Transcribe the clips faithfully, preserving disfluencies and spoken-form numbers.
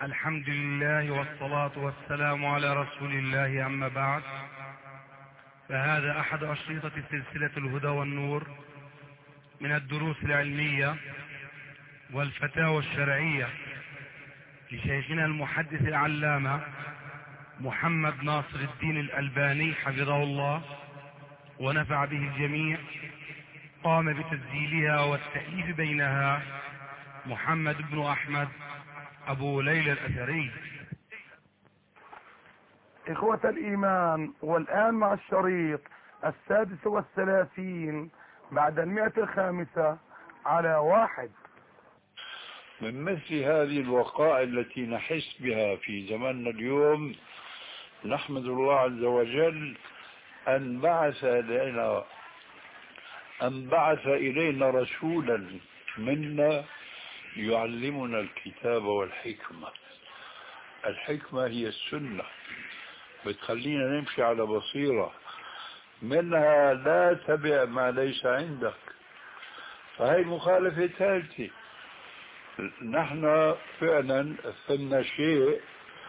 الحمد لله والصلاة والسلام على رسول الله، أما بعد، فهذا أحد أشرطة سلسلة الهدى والنور من الدروس العلمية والفتاوى الشرعية لشيخنا المحدث العلامة محمد ناصر الدين الألباني حفظه الله ونفع به الجميع. قام بتسجيلها والتأليف بينها محمد بن أحمد أبو ليلى الأثري. إخوة الإيمان، والآن مع الشريط السادس والثلاثين بعد المئة الخامسة على واحد. من مثل هذه الوقائع التي نحس بها في زماننا اليوم، نحمد الله عز وجل أن بعث إلينا أن بعث إلينا رسولا منا يعلمنا الكتاب والحكمة. الحكمة هي السنة، بتخلينا نمشي على بصيرة، منها لا تبع ما ليس عندك. فهي مخالفة ثالثة. نحن فعلا ثمنا شيء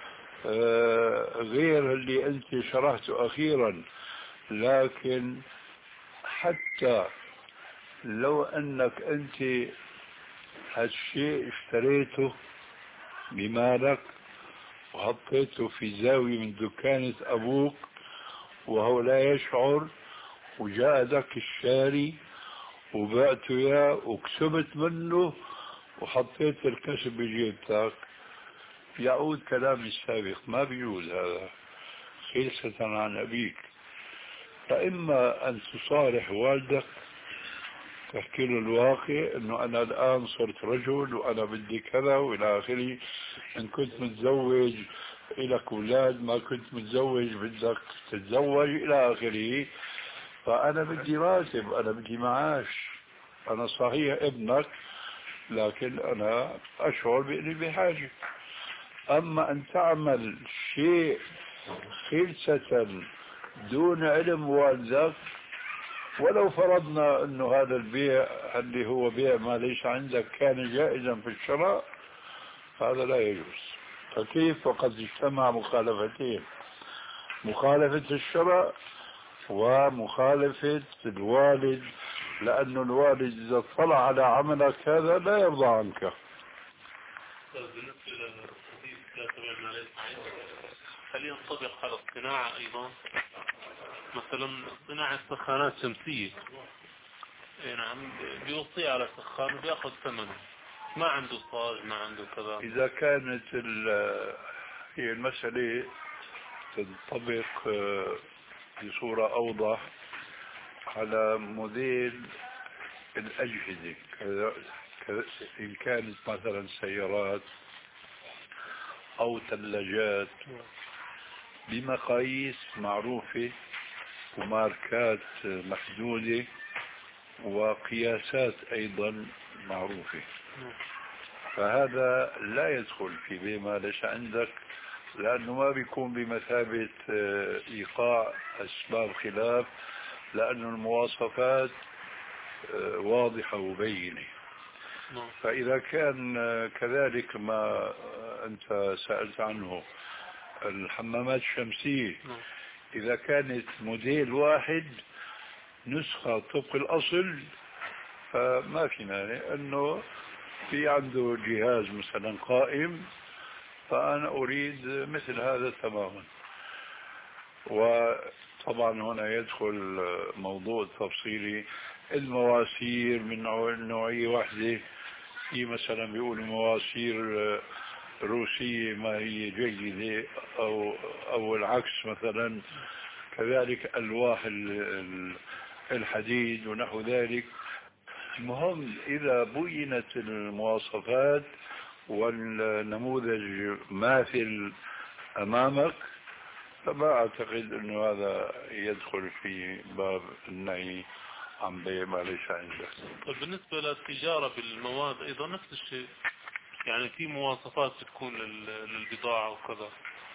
غير اللي انت شرحته اخيرا، لكن حتى لو انك انت هالشيء اشتريته بمالك وحطيته في زاوية من دكانة ابوك وهو لا يشعر، وجاء ذاك الشاري وبعته اياه وكسبت منه وحطيت الكسب بجيبتك، يعود كلامي السابق، ما بيجوز هذا خلصة عن أبيك. فإما أن تصارح والدك تحكي له الواقع أنه أنا الآن صرت رجل وأنا بدي كذا وإلى آخره، إن كنت متزوج إلك أولاد، ما كنت متزوج بدك تتزوج إلى آخره، فأنا بدي راتب، أنا بدي معاش، أنا صحيح ابنك لكن أنا أشعر بأني بحاجة. أما أن تعمل شيء خلسة دون علم والدك، ولو فرضنا أنه هذا البيع اللي هو بيع ما ليس عندك كان جائزا في الشراء، هذا لا يجوز. فكيف وقد اجتمع مخالفتين، مخالفة الشراء ومخالفة الوالد، لأن الوالد إذا اطلع على عملك هذا لا يرضى عنك. بالنسبة للحديث لا تبع ما ليس عندك، هل ينطبق على الصناعة أيضا؟ مثلا صناعة سخانات شمسية، نعم، بيوصي على سخان وبياخذ ثمنه، ما عنده صاج ما عنده كذا. إذا كانت هي المسألة تنطبق بصورة أوضح على موديل الأجهزة، إن كانت مثلا سيارات أو ثلاجات بمقاييس معروفة وماركات محدودة وقياسات أيضا معروفة، فهذا لا يدخل في بما ليس عندك، لأنه ما بيكون بمثابة إيقاع أسباب خلاف، لأن المواصفات واضحة وبينة. فإذا كان كذلك ما أنت سألت عنه، الحمامات الشمسية إذا كانت موديل واحد نسخة طبق الأصل فما في مانع أنه في عنده جهاز مثلا قائم، فأنا أريد مثل هذا تماما. وطبعا هنا يدخل موضوع تفصيلي، المواسير من نوعية واحدة، في مثلا بيقولوا مواسير روسية ما هي جيدة أو أو العكس، مثلا كذلك ألواح الحديد ونحو ذلك. المهم إذا بينت المواصفات والنموذج ماثل أمامك، فما أعتقد أنه هذا يدخل في باب النهي عن بيع ما ليس عندك. طيب بالنسبة للتجارة بالمواد أيضا نفس الشيء، يعني في مواصفات تكون للبضاعة وكذا،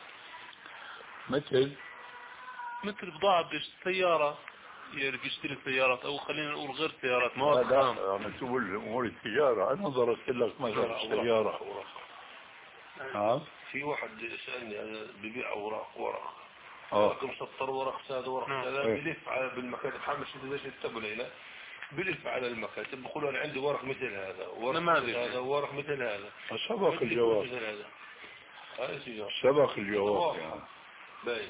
مثل مثل بضاعة سيارة يشتري سيارات، أو خلينا نقول غير سيارات، مواد لا خام. أنا تقول أمور التجارة، أنا ضربت لك مثلا السيارة، نعم. في واحد سألني أنا ببيع أوراق ورق اه رقم سطر ورق سادة ورق كذا إيه. بلف على بالمكاتب حامل شو ليش يكتبوا ليلة بلف على المكاتب بقول أنا عندي ورق مثل هذا ورق مثل هذا ورق مثل هذا سبق الجواب مثل هذا هذا سجار سبق الجواب يعني. باين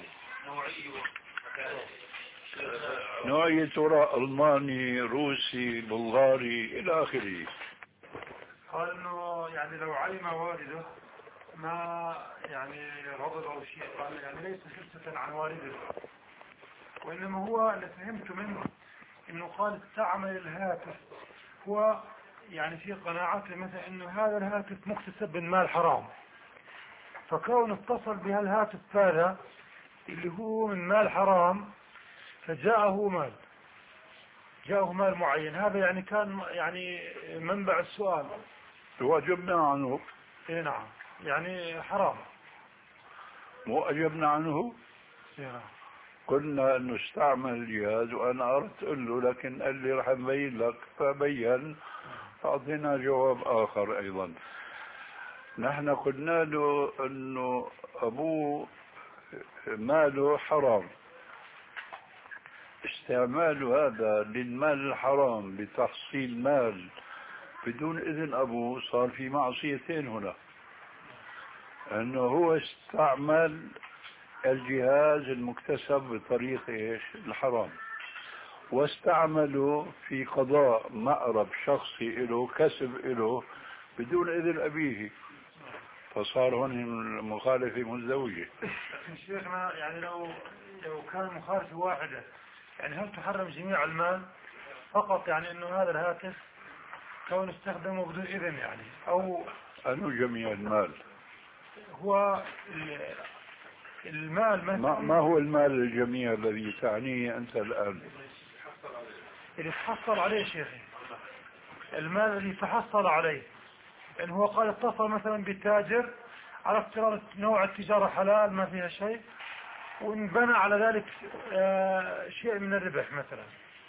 نوعية وراء ألماني روسي بلغاري إلى آخره. قال انه يعني لو علم والده ما يعني غضب او شيء، قال يعني ليس حجة عن والده، وانما هو اللي فهمته منه انه قال استعمل الهاتف، هو يعني في قناعته مثلا انه هذا الهاتف مكتسب من مال حرام، فكون اتصل بهالهاتف هذا اللي هو من مال حرام فجاءه مال جاءه مال معين، هذا يعني كان يعني منبع السؤال. وأجبنا عنه. اي نعم يعني حرام. مو أجبنا عنه. اي نعم. قلنا انه استعمل الجهاز وانا اردت اقول له لكن قال لي رح نبين لك فبين فاعطينا جواب اخر ايضا. نحن قلنا له انه ابوه ماله حرام، استعماله هذا للمال الحرام لتحصيل مال بدون اذن ابوه صار في معصيتين هنا، انه هو استعمل الجهاز المكتسب بطريق ايش الحرام، واستعمله في قضاء مأرب شخصي له كسب له بدون اذن ابيه، فصار هون المخالفة مزدوجة. شيخنا يعني لو لو كان مخالفة واحدة يعني هل تحرم جميع المال فقط، يعني انه هذا الهاتف كون استخدمه بدون اذن يعني، او انه جميع المال هو المال ما, ما هو المال الجميع الذي تعنيه أنت الآن؟ اللي تحصل عليه شيخي، المال اللي تحصل عليه، يعني هو قال اتصل مثلا بتاجر على افتراض نوع التجارة حلال ما فيها شيء، وانبنى على ذلك آه شيء من الربح مثلا،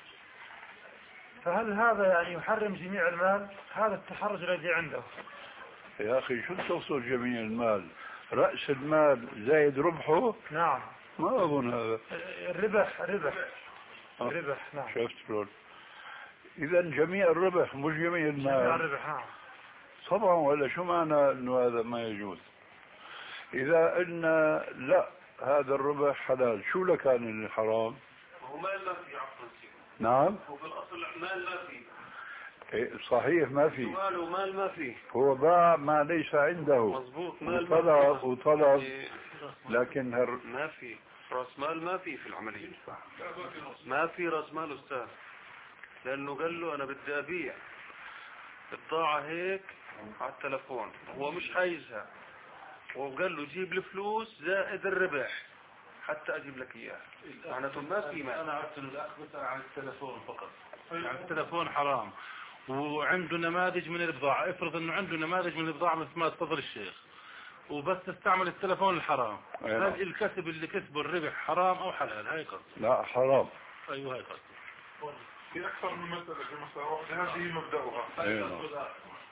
فهل هذا يعني يحرم جميع المال؟ هذا التحرج الذي عنده. يا أخي شو تقصد جميع المال؟ رأس المال زايد ربحه؟ نعم. ما أظن هذا. الربح ربح آه. ربح نعم. شفت شلون؟ إذا جميع الربح مش جميع المال. جميع الربح نعم. طبعا، ولا شو معنى إنه هذا ما يجوز؟ إذا قلنا لا هذا الربح حلال، شو لكان الحرام؟ هو مال ما في عفوا. نعم. هو في الأصل مال ما في. إيه صحيح ما في. ماله مال ما في. هو باع ما ليس عنده. مظبوط مال وطلب وطلب لكن هر... ما في راس مال ما في في العملية، ما في راس مال أستاذ، لأنه قال له أنا بدي أبيع البضاعة هيك على التلفون، هو مش عايزها، وقال له جيب الفلوس زائد الربح حتى أجيب لك إياه، معناته ما في مال. أنا عرفت إنه الأخ بسأل عن التلفون فقط، عن التلفون حرام، وعنده نماذج من البضاعة، افرض إنه عنده نماذج من البضاعة مثل ما تفضل الشيخ، وبس تستعمل التلفون الحرام، هل الكسب اللي كسبه الربح حرام أو حلال؟ هاي قصد. لا حرام. أيوه هاي قصد. في أكثر من مسألة في مسألة واحدة هذه مبدأها.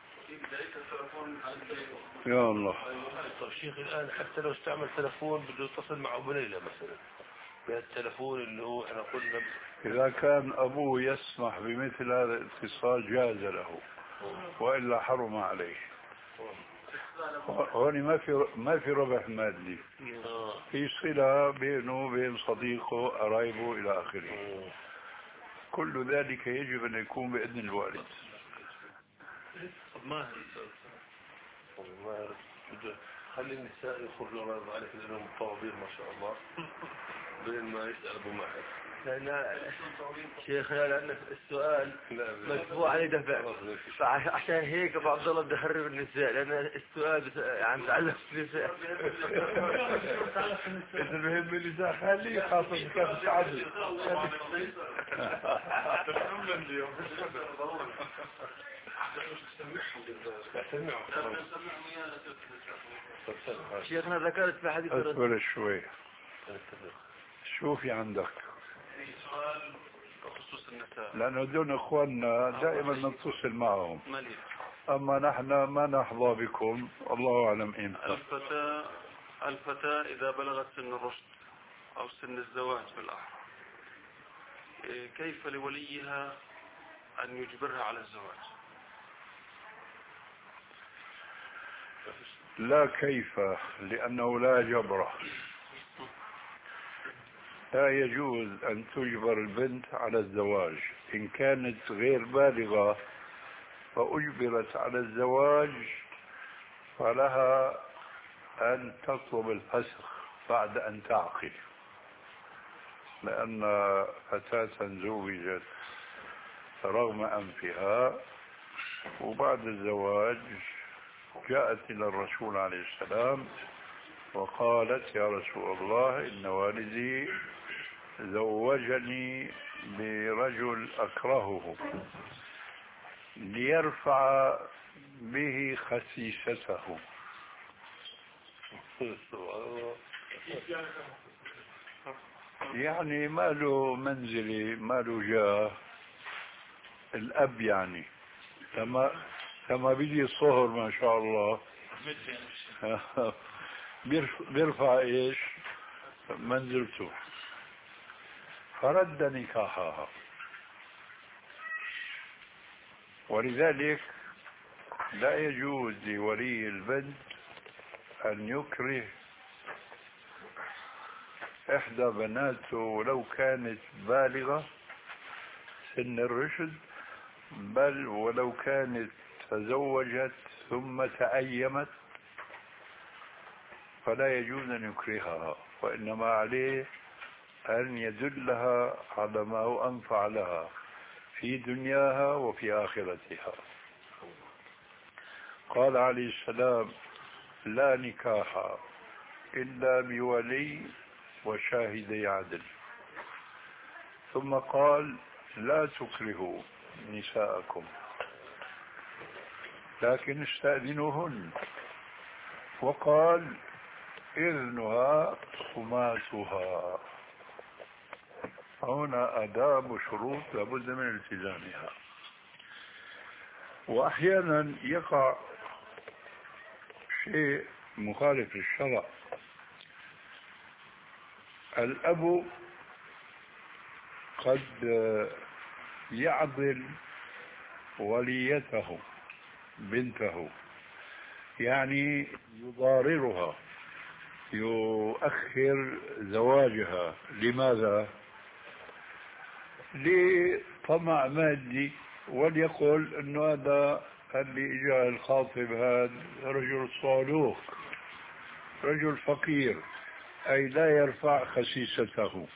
يا الله. طيب شيخ الآن حتى لو استعمل تلفون بده يتصل مع أبو ليلى مثلا بهالتلفون اللي هو احنا قلنا، إذا كان أبوه يسمح بمثل هذا الاتصال جاز له، وإلا حرم عليه. هون ما في ما في ربح مادي، في صلة بينه وبين صديقه قرايبه إلى آخره، كل ذلك يجب أن يكون بإذن الوالد. ما ما خلي النساء يخرجوا الله عليك لأنهم طوابير ما شاء الله بين ما يسأل أبو ماهر. لأن شيخ لأن السؤال مدفوع عليه دفع، فعشان هيك أبو عبد الله بده يخرب النساء، لأن السؤال عم يتعلق في النساء. إذا المهم النساء خليه خاصة كيف تعدل. شيخنا ذكرت في حديث اصبر شوي، شو في عندك؟ سؤال بخصوص النساء، لأنه دون إخواننا دائما نتصل معهم. مالي أما نحن ما نحظى بكم، الله أعلم إمتى. الفتاة الفتاة إذا بلغت سن الرشد أو سن الزواج بالأحرى، كيف لوليها أن يجبرها على الزواج؟ لا كيف، لأنه لا جبر. لا يجوز أن تجبر البنت على الزواج. إن كانت غير بالغة فأجبرت على الزواج فلها أن تطلب الفسخ بعد أن تعقل، لأن فتاة زوجت رغم أنفها وبعد الزواج جاءت إلى الرسول عليه السلام وقالت: يا رسول الله، إن والدي زوجني برجل أكرهه ليرفع به خسيسته. يعني ما له منزلي، ما له جاه، الأب يعني كما كما بيجي الصهر ما شاء الله بيرفع ايش منزلته، فرد نكاحها. ولذلك لا يجوز لولي البنت أن يكره إحدى بناته ولو كانت بالغة سن الرشد، بل ولو كانت تزوجت ثم تأيمت فلا يجوز أن يكرهها، وإنما عليه أن يدلها على ما هو أنفع لها في دنياها وفي آخرتها. قال عليه السلام: لا نكاح إلا بولي وشاهدي عدل. ثم قال: لا تكرهوا نساءكم لكن استأذنوهن. وقال: إذنها خماسها. هنا آداب وشروط لابد من التزامها. وأحيانا يقع شيء مخالف للشرع. الأب قد يعضل وليته بنته، يعني يضاررها، يؤخر زواجها. لماذا؟ لطمع مادي، وليقول انه هذا اللي اجا الخاطب هذا رجل صالوك، رجل فقير، اي لا يرفع خسيسته.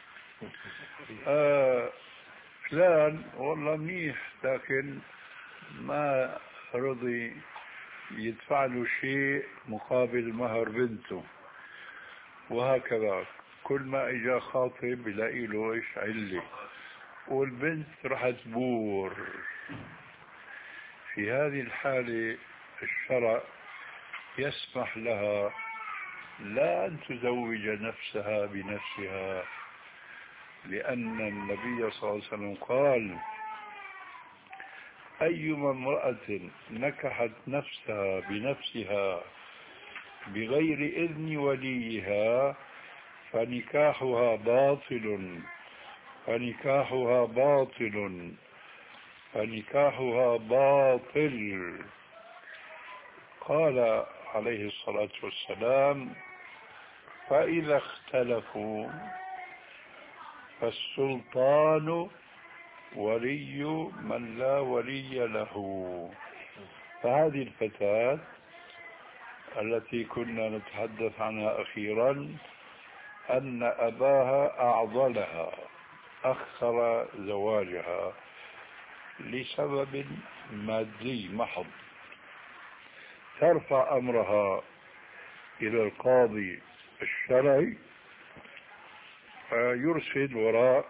آه فلان والله منيح لكن ما رضي يدفع له شيء مقابل مهر بنته. وهكذا كل ما اجا خاطب يلاقي له ايش علة، والبنت راح تبور. في هذه الحالة الشرع يسمح لها لا أن تزوج نفسها بنفسها، لأن النبي صلى الله عليه وسلم قال: أيما امرأة نكحت نفسها بنفسها بغير إذن وليها فنكاحها باطل فنكاحها باطل فنكاحها باطل. قال عليه الصلاة والسلام: فإذا اختلفوا فالسلطان ولي من لا ولي له. فهذه الفتاة التي كنا نتحدث عنها أخيرا أن أباها أعضلها، أخر زواجها لسبب مادي محض، ترفع أمرها إلى القاضي الشرعي فيرسل وراء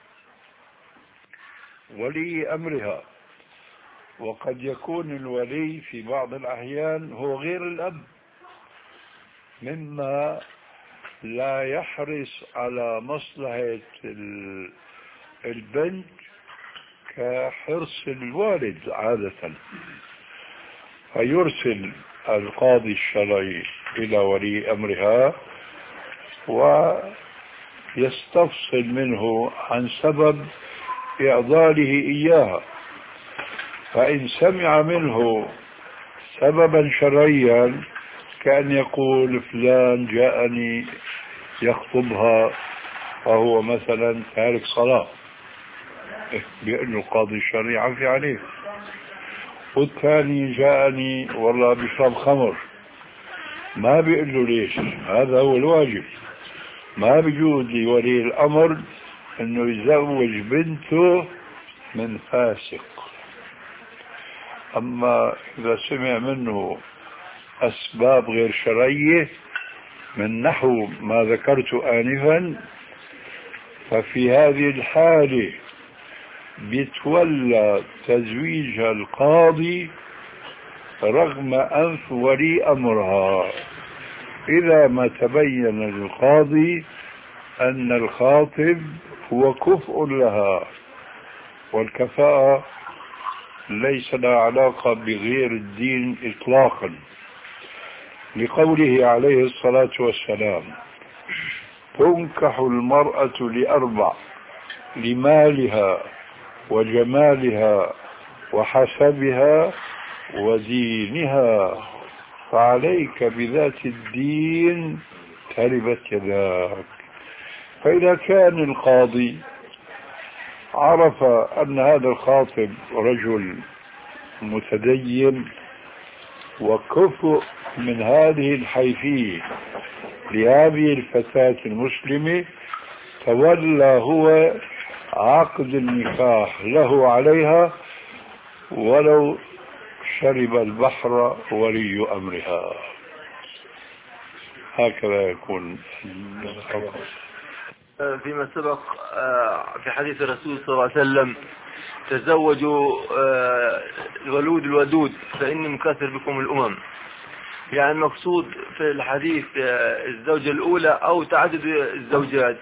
ولي أمرها. وقد يكون الولي في بعض الأحيان هو غير الأب، مما لا يحرص على مصلحة البنت كحرص الوالد عادة. فيرسل القاضي الشرعي إلى ولي أمرها ويستفصل منه عن سبب إعضاله إياها، فإن سمع منه سببا شرعيا كأن يقول فلان جاءني يخطبها وهو مثلا تارك صلاة، بيقول له القاضي الشرعي عفي عليه. والثاني جاءني والله بيشرب خمر، ما بيقول له ليش، هذا هو الواجب. ما بيجوز لولي الأمر انه يزوج بنته من فاسق. اما اذا سمع منه اسباب غير شرعية من نحو ما ذكرت آنفا، ففي هذه الحالة بيتولى تزويج القاضي رغم أنف ولي أمرها، إذا ما تبين للقاضي أن الخاطب هو كفء لها، والكفاءة ليس لها علاقة بغير الدين إطلاقا، لقوله عليه الصلاة والسلام: تنكح المرأة لأربع: لمالها وجمالها وحسبها ودينها، فعليك بذات الدين تربت يداك. فإذا كان القاضي عرف أن هذا الخاطب رجل متدين وكفء من هذه الحيثية لهذه الفتاة المسلمة، تولى هو عقد النكاح له عليها ولو شرب البحر ولي أمرها. هكذا يكون. فيما سبق في حديث الرسول صلى الله عليه وسلم: تزوجوا الولود الودود فإني مكاثر بكم الأمم. يعني المقصود في الحديث الزوجة الأولى أو تعدد الزوجات.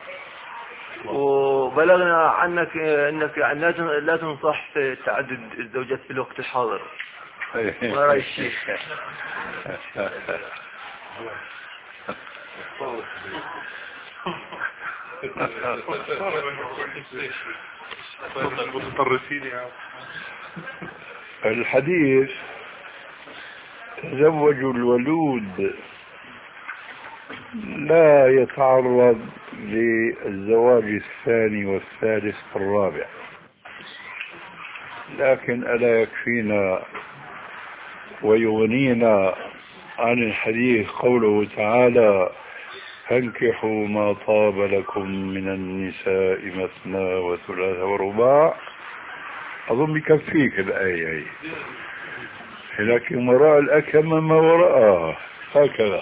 وبلغنا عنك أنك لا تنصح في تعدد الزوجات في الوقت الحاضر. ما رأي الشيخ؟ الحديث تزوجوا الولود لا يتعرض للزواج الثاني والثالث والرابع، لكن ألا يكفينا ويغنينا عن الحديث قوله تعالى: فانكحوا ما طاب لكم من النساء مثنى وثلاث ورباع. أظن بكفيك الآية هي، لكن وراء الأكمة ما وراءها، هكذا.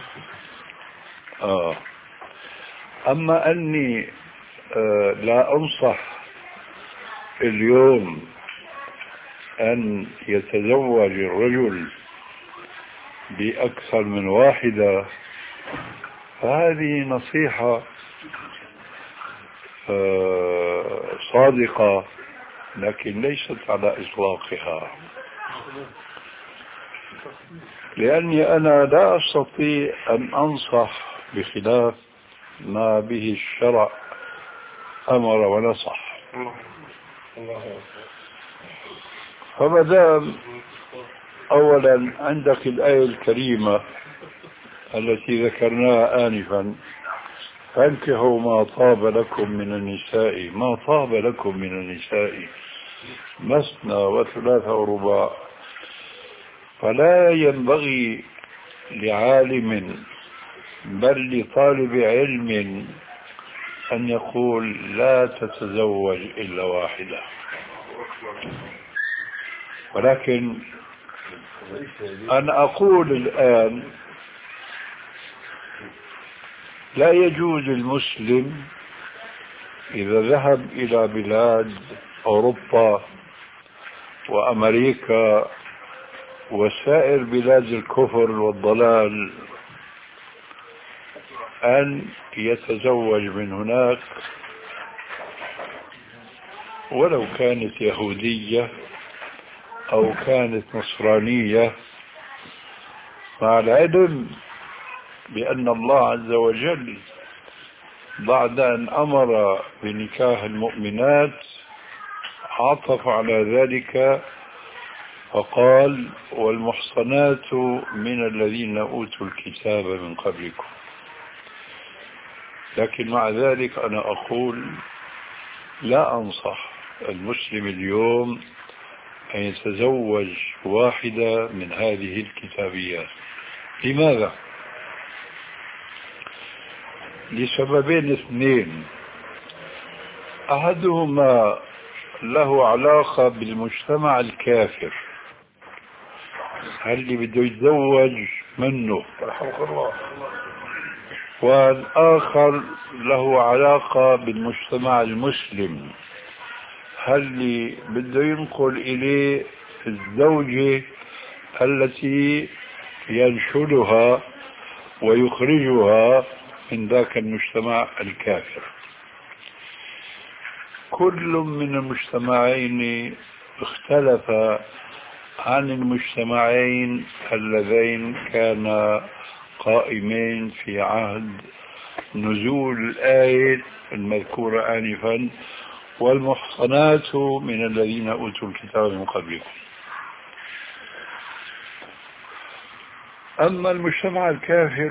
آه. أما أني آه لا أنصح اليوم أن يتزوج الرجل بأكثر من واحدة، فهذه نصيحة آه صادقة، لكن ليست على إطلاقها، لأني أنا لا أستطيع أن أنصح بخلاف ما به الشرع أمر ونصح. فمدام أولا عندك الآية الكريمة التي ذكرناها آنفا: فانكحوا ما طاب لكم من النساء، ما طاب لكم من النساء مثنى وثلاث ورباع، فلا ينبغي لعالم بل لطالب علم أن يقول لا تتزوج إلا واحدة. ولكن أنا أقول الآن لا يجوز المسلم إذا ذهب إلى بلاد أوروبا وأمريكا وسائر بلاد الكفر والضلال أن يتزوج من هناك ولو كانت يهودية أو كانت نصرانية، مع العلم بأن الله عز وجل بعد أن أمر بنكاح المؤمنات عطف على ذلك فقال والمحصنات من الذين أوتوا الكتاب من قبلكم. لكن مع ذلك أنا أقول لا أنصح المسلم اليوم أن يتزوج واحدة من هذه الكتابيات. لماذا؟ لسببين اثنين. أحدهما له علاقة بالمجتمع الكافر، هل اللي بده يتزوج منه، والآخر له علاقة بالمجتمع المسلم، هل اللي بده ينقل إليه الزوجة التي ينشلها ويخرجها من ذاك المجتمع الكافر. كل من المجتمعين اختلف عن المجتمعين اللذين كانا قائمين في عهد نزول الآية المذكورة آنفا والمحصنات من الذين أوتوا الكتاب من قبلكم. أما المجتمع الكافر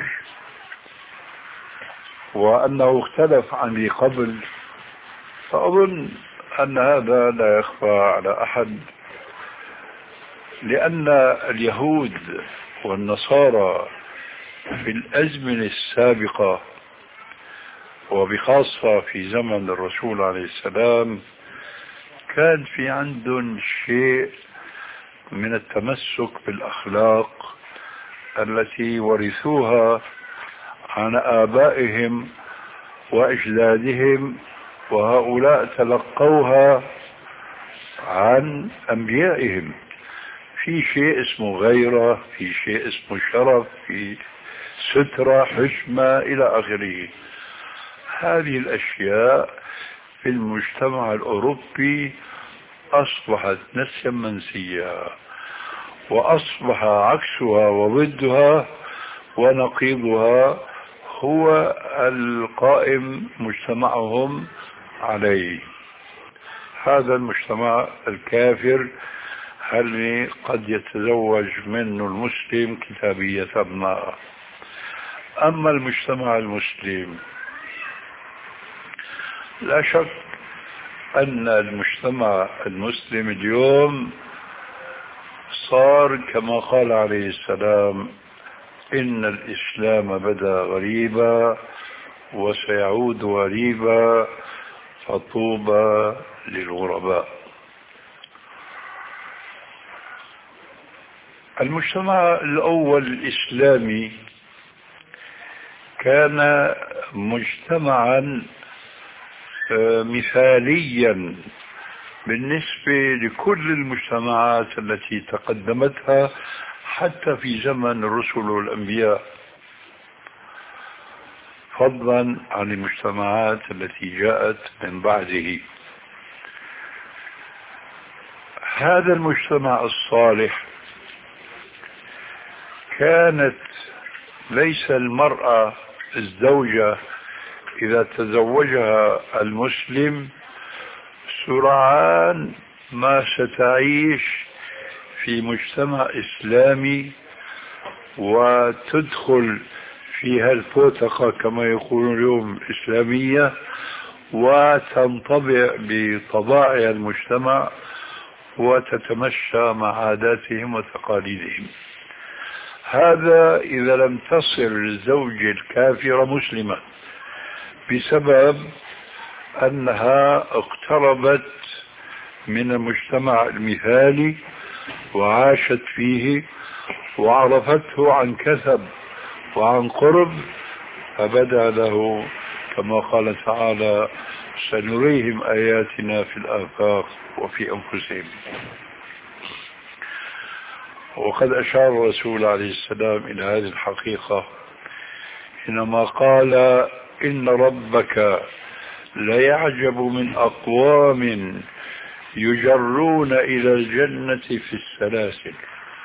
وأنه اختلف عن ذي قبل، فأظن أن هذا لا يخفى على أحد، لأن اليهود والنصارى في الأزمنة السابقة وبخاصة في زمن الرسول عليه السلام كان في عندهم شيء من التمسك بالأخلاق التي ورثوها عن آبائهم وأجدادهم، وهؤلاء تلقوها عن أنبيائهم. في شيء اسمه غيرة، في شيء اسمه شرف، في سترة، حشمة، إلى آخره. هذه الأشياء في المجتمع الأوروبي أصبحت نسيا منسيا، وأصبح عكسها وضدها ونقيضها هو القائم مجتمعهم عليه. هذا المجتمع الكافر هل قد يتزوج منه المسلم كتابية ابناء. أما المجتمع المسلم لا شك أن المجتمع المسلم اليوم صار كما قال عليه السلام إن الإسلام بدأ غريبا وسيعود غريبا فطوبى للغرباء. المجتمع الأول الإسلامي كان مجتمعا مثاليا بالنسبة لكل المجتمعات التي تقدمتها حتى في زمن الرسل والأنبياء، فضلا عن المجتمعات التي جاءت من بعده. هذا المجتمع الصالح كانت ليس المرأة الزوجة إذا تزوجها المسلم سرعان ما ستعيش في مجتمع إسلامي وتدخل فيها الفوتقة كما يقولون اليوم إسلامية وتنطبع بطباع المجتمع وتتمشى مع عاداتهم وتقاليدهم. هذا إذا لم تصل الزوجة الكافرة مسلمة، بسبب أنها اقتربت من المجتمع المثالي وعاشت فيه وعرفته عن كثب وعن قرب، فبدا له كما قال تعالى سنريهم آياتنا في الآفاق وفي أنفسهم. وقد أشار الرسول عليه السلام إلى هذه الحقيقة حينما قال إن ربك ليعجب من أقوام يجرون إلى الجنة في السلاسل.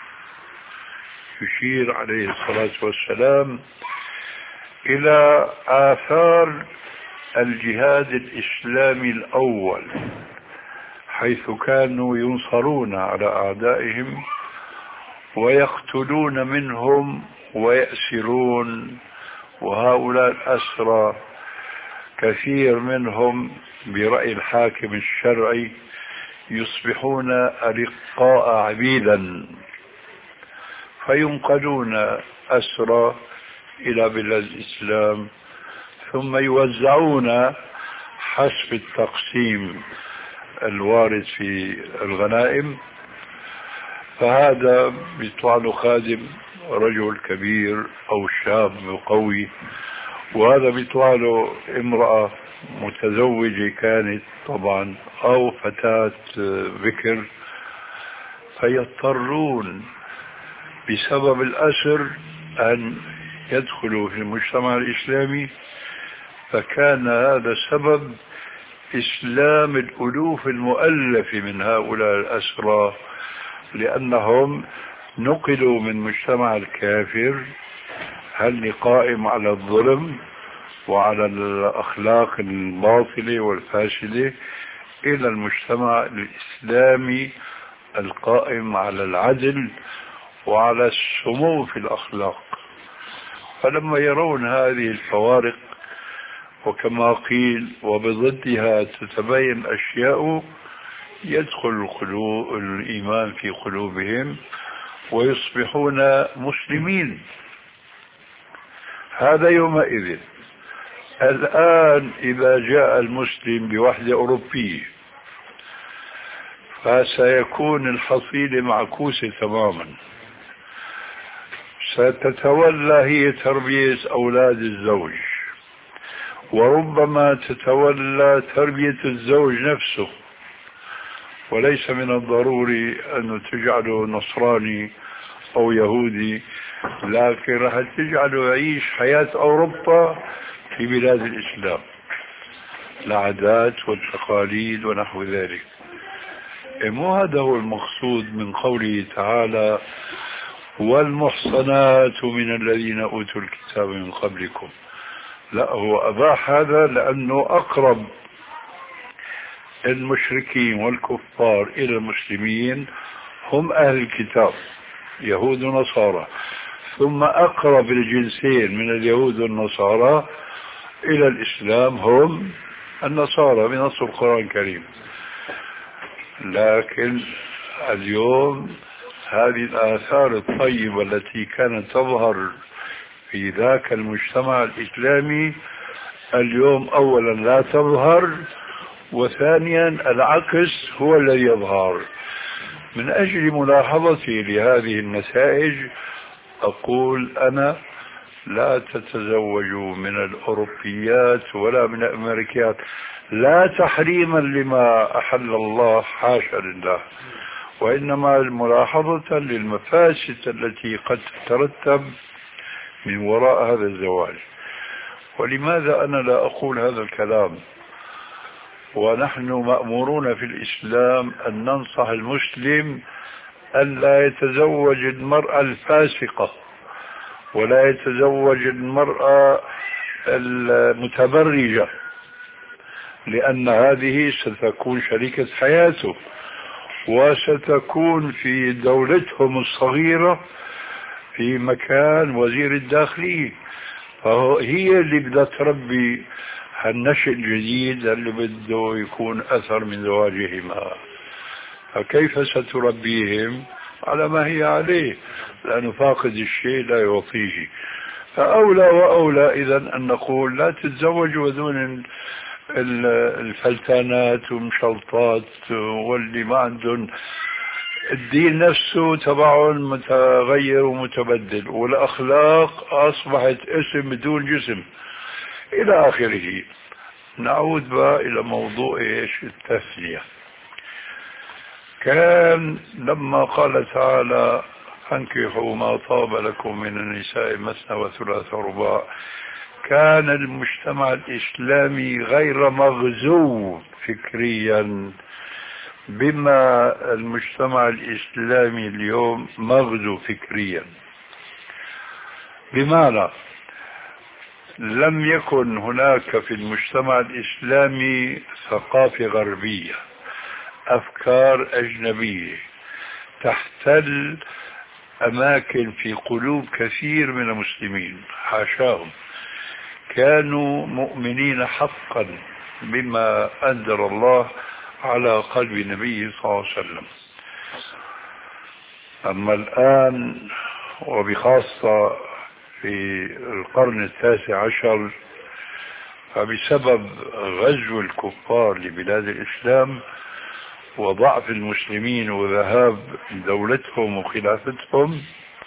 يشير عليه الصلاة والسلام إلى آثار الجهاد الإسلامي الأول، حيث كانوا ينصرون على أعدائهم ويقتلون منهم ويأسرون، وهؤلاء الأسرى كثير منهم برأي الحاكم الشرعي يصبحون أرقاء عبيدا، فينقلون أسرى إلى بلاد الإسلام ثم يوزعون حسب التقسيم الوارد في الغنائم. فهذا بيطلع خادم رجل كبير أو شاب قوي، وهذا بيطلع له امرأة متزوجة كانت طبعا أو فتاة بكر، فيضطرون بسبب الأسر أن يدخلوا في المجتمع الإسلامي. فكان هذا سبب إسلام الألوف المؤلفة من هؤلاء الأسرى، لأنهم نقلوا من مجتمع الكافر هل قائم على الظلم وعلى الأخلاق الباطلة والفاسدة إلى المجتمع الإسلامي القائم على العدل وعلى السمو في الأخلاق. فلما يرون هذه الفوارق، وكما قيل وبضدها تتبين أشياء، يدخل القلوب الإيمان في قلوبهم ويصبحون مسلمين. هذا يومئذ. الآن إذا جاء المسلم بوحدة أوروبية فسيكون الحصيلة معكوسة تماما، ستتولى هي تربية أولاد الزوج، وربما تتولى تربية الزوج نفسه، وليس من الضروري أن تجعله نصراني أو يهودي، لكن راح تجعله يعيش حياة أوروبا في بلاد الإسلام، العادات والتقاليد ونحو ذلك. مو هذا هو المقصود من قوله تعالى والمحصنات من الذين أوتوا الكتاب من قبلكم. لا، هو أباح هذا لأنه أقرب المشركين والكفار إلى المسلمين هم أهل الكتاب، يهود ونصارى، ثم أقرب الجنسين من اليهود والنصارى إلى الإسلام هم النصارى بنص القرآن الكريم. لكن اليوم هذه الآثار الطيبة التي كانت تظهر في ذاك المجتمع الإسلامي اليوم أولا لا تظهر، وثانيا العكس هو الذي يظهر. من أجل ملاحظتي لهذه النتائج أقول أنا لا تتزوجوا من الأوروبيات ولا من الأمريكيات، لا تحريما لما أحل الله حاشا لله، وإنما ملاحظة للمفاسد التي قد تترتب من وراء هذا الزواج. ولماذا أنا لا أقول هذا الكلام ونحن مأمورون في الإسلام أن ننصح المسلم أن لا يتزوج المرأة الفاسقة ولا يتزوج المرأة المتبرجة، لأن هذه ستكون شريكة حياته وستكون في دولتهم الصغيرة في مكان وزير الداخلية، فهي اللي بدها تربي النشء الجديد اللي بده يكون أثر من زواجهما. فكيف ستربيهم على ما هي عليه؟ لأنه فاقد الشيء لا يعطيه. فأولى وأولى إذن أن نقول لا تتزوجوا دون الفلتانات ومشلطات واللي ما عندهم الدين نفسه تبعهم متغير ومتبدل، والأخلاق أصبحت اسم بدون جسم إلى آخره. نعود بقى إلى موضوع إيش التثنية. كان لما قال تعالى فانكحوا ما طاب لكم من النساء مثنى وثلاث ورباع، كان المجتمع الإسلامي غير مغزو فكريا بما المجتمع الإسلامي اليوم مغزو فكريا، بمعنى لم يكن هناك في المجتمع الإسلامي ثقافة غربية، أفكار أجنبية تحتل أماكن في قلوب كثير من المسلمين، حاشاهم، كانوا مؤمنين حقا بما أنزل الله على قلب النبي صلى الله عليه وسلم. أما الآن وبخاصة في القرن التاسع عشر فبسبب غزو الكفار لبلاد الإسلام وضعف المسلمين وذهاب دولتهم وخلافتهم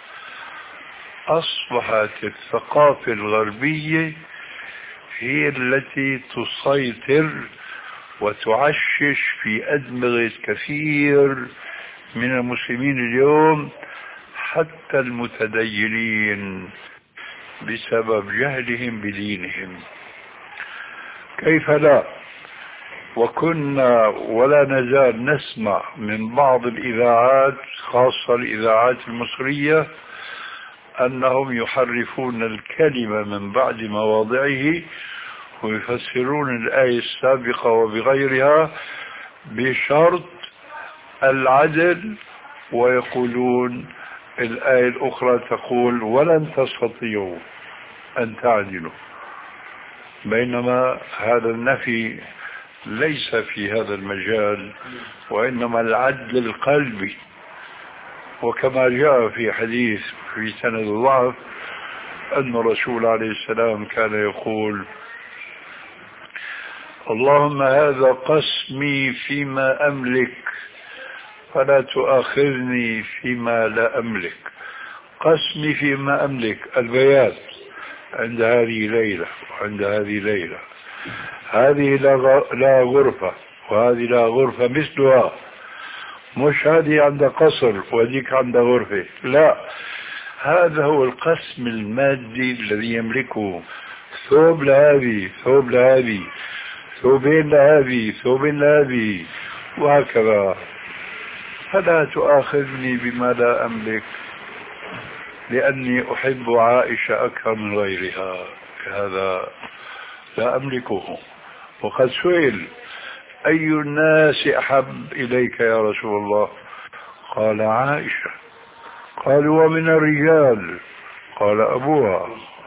أصبحت الثقافة الغربية هي التي تسيطر وتعشش في أدمغة كثير من المسلمين اليوم، حتى المتدينين، بسبب جهلهم بدينهم. كيف لا؟ وكنا ولا نزال نسمع من بعض الإذاعات، خاصة الإذاعات المصرية، أنهم يحرفون الكلمة من بعد مواضعه ويفسرون الآية السابقة وبغيرها بشرط العدل، ويقولون الآية الأخرى تقول ولن تستطيعوا أن تعدلوا، بينما هذا النفي ليس في هذا المجال، وإنما العدل القلبي. وكما جاء في حديث في سند الضعف أن الرسول عليه السلام كان يقول: اللهم هذا قسمي فيما أملك فلا تؤاخذني فيما لا أملك. قسمي فيما أملك البيات عند هذه ليلة وعند هذه ليلة، هذه لا غرفة وهذه لا غرفة مثلها، مش هذه عند قصر وذيك عند غرفة، لا، هذا هو القسم المادي الذي يملكه، ثوب لهذه ثوب لهذه ثوبين لهذه ثوبين لهذه وهكذا. فلا تؤاخذني بما لا أملك لأني أحب عائشة أكثر من غيرها، هذا لا أملكه. وقد سئل: أي الناس أحب إليك يا رسول الله؟ قال: عائشة. قالوا: ومن الرجال؟ قال: أبوها.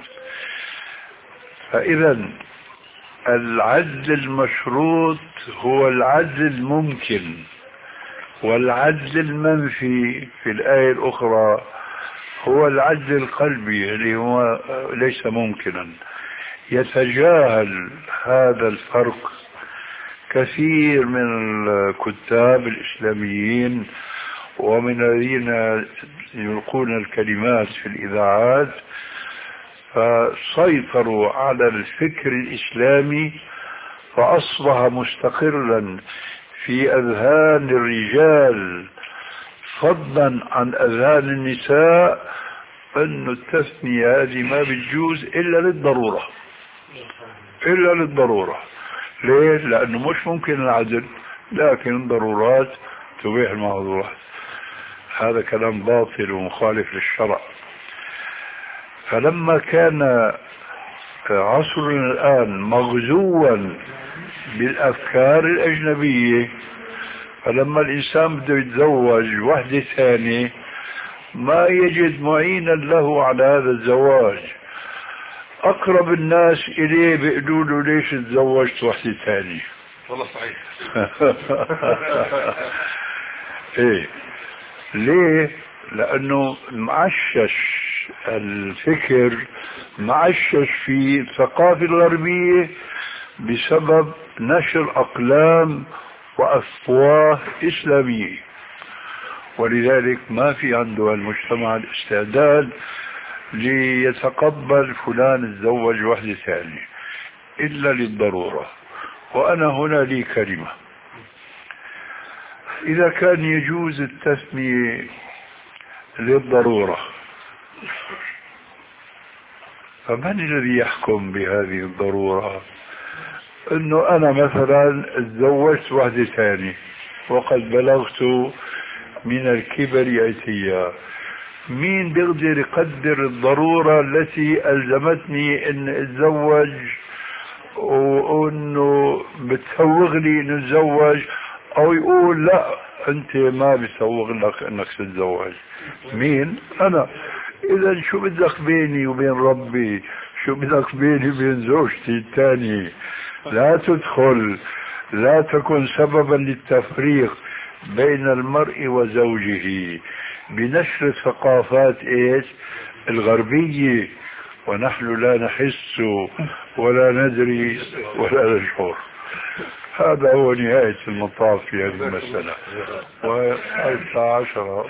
فإذا العدل المشروط هو العدل الممكن، والعدل المنفي في الآية الأخرى هو العدل القلبي اللي هو ليس ممكنا. يتجاهل هذا الفرق كثير من الكتاب الإسلاميين ومن الذين يلقون الكلمات في الإذاعات، فسيطروا على الفكر الإسلامي فأصبح مستقرا في أذهان الرجال فضلا عن أذهان النساء أن التثنية هذه ما بتجوز إلا للضرورة، إلا للضرورة. ليه؟ لأنه مش ممكن العدل، لكن الضرورات تبيح المحظورات. هذا كلام باطل ومخالف للشرع. فلما كان عصرنا الآن مغزوا بالأفكار الأجنبية، فلما الإنسان بده يتزوج وحدة ثانية ما يجد معينا له على هذا الزواج. أقرب الناس إليه بيقولوا له: ليش تزوجت وحدة ثانية؟ والله صحيح. إيه، ليه؟ لأنه معشش الفكر، معشش في الثقافة الغربية بسبب نشر أقلام وأفواه إسلامية، ولذلك ما في عنده المجتمع الاستعداد ليتقبل فلان تزوج وحدة ثانية إلا للضرورة. وأنا هنا لي كلمة: إذا كان يجوز التثنية للضرورة، فمن الذي يحكم بهذه الضرورة؟ انه انا مثلا تزوجت وحدة ثانية وقد بلغت من الكبر عتيا. مين بيقدر يقدر الضرورة التي ألزمتني أن أتزوج وأنه بتسوغ لي أن أتزوج، أو يقول لا أنت ما بيسوغ لك أنك تتزوج؟ مين؟ أنا. إذا شو بدك بيني وبين ربي؟ شو بدك بيني وبين زوجتي الثانية؟ لا تدخل، لا تكن سببا للتفريق بين المرء وزوجه بنشر الثقافات ايش الغربية، ونحن لا نحس ولا ندري ولا نشعر. هذا هو نهاية المطاف في هذه المسألة. والساعة عشرة.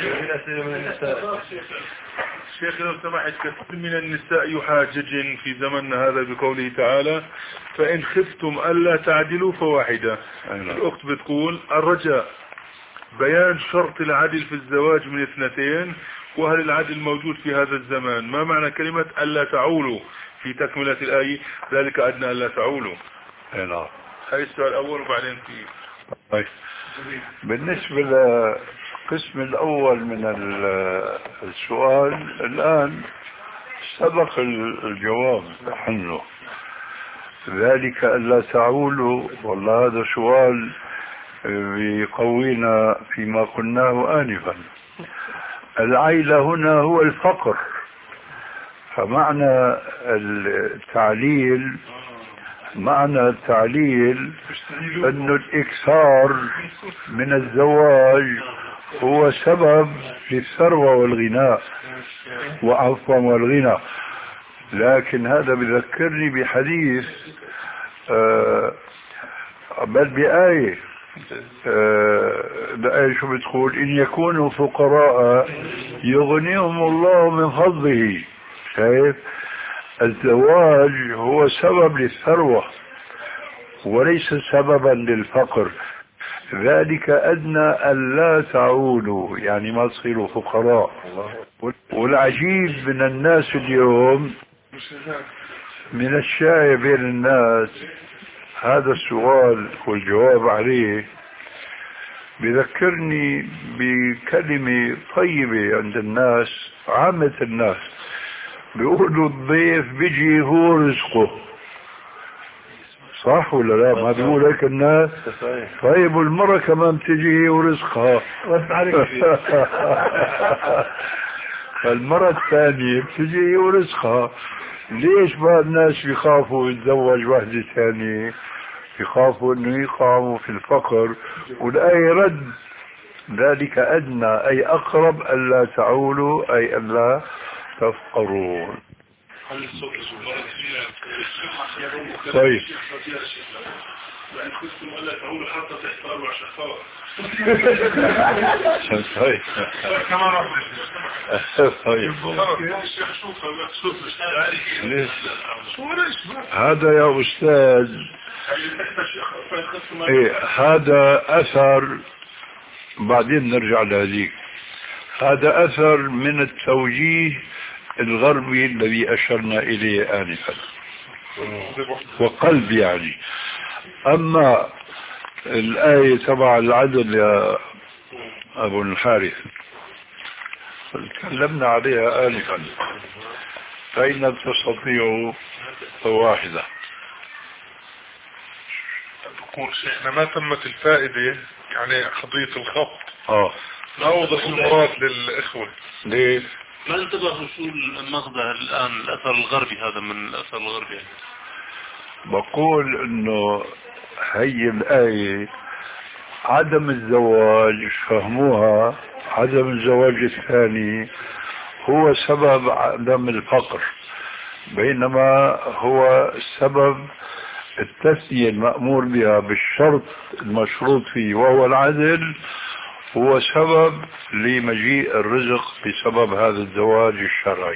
شيخ لو سمحت، كثير من النساء يحاججن في زمننا هذا بقوله تعالى فإن خفتم ألا تعدلوا فواحدة. الأخت بتقول الرجاء بيان شرط العدل في الزواج من اثنتين، وهل العدل موجود في هذا الزمان؟ ما معنى كلمة ألا تعولوا في تكملة الآية؟ ذلك أدنى ألا تعولوا. نعم. هاي السؤال الأول وبعدين في طيب. بالنسبة للقسم الأول من السؤال الآن سبق الجواب عنه، ذلك ألا تعولوا. والله هذا سؤال يقوينا فيما قلناه آنفا. العيلة هنا هو الفقر، فمعنى التعليل معنى التعليل أن الإكثار من الزواج هو سبب للثروة والغناء وعفوا والغنى. لكن هذا بذكرني بحديث آه بل بآية الآية شو بتقول؟ إن يكونوا فقراء يغنيهم الله من فضله. شايف؟ الزواج هو سبب للثروة وليس سببا للفقر. ذلك أدنى ألا تعولوا، يعني ما تصيروا فقراء. والعجيب من الناس اليوم، من الشائع بين الناس هذا السؤال والجواب عليه بذكرني بكلمة طيبة عند الناس، عامة الناس بيقولوا الضيف بيجي هو رزقه. صح ولا لا؟ ما بيقول هيك الناس؟ طيب والمرة كمان بتجي هي ورزقها. فالمرة الثانية بتجي هي ورزقها. ليش بقى الناس بيخافوا يتزوج واحدة ثانية؟ يخافوا انه يقعوا في الفقر. والآية رد ذلك أدنى أي أقرب ألا تعولوا أي ألا تفقرون. طيب. طيب. هذا يا أستاذ إيه هذا أثر، بعدين نرجع لهذيك. هذا أثر من التوجيه الغربي الذي أشرنا إليه آنفا، وقلب يعني. أما الآية تبع العدل يا أبو الحارث تكلمنا عليها آنفا، فإن تستطيعوا فواحدة. بقول شيخنا ما تمت الفائدة، يعني قضية الخط اه لا أوضح المراد للإخوة. ليه؟ ما انتبهوا شو المغزى الآن الأثر الغربي هذا من الأثر الغربي؟ بقول انه هي الآية عدم الزواج، فهموها عدم الزواج الثاني هو سبب عدم الفقر، بينما هو سبب التثنية المأمور بها بالشرط المشروط فيه وهو العدل، هو سبب لمجيء الرزق بسبب هذا الزواج الشرعي.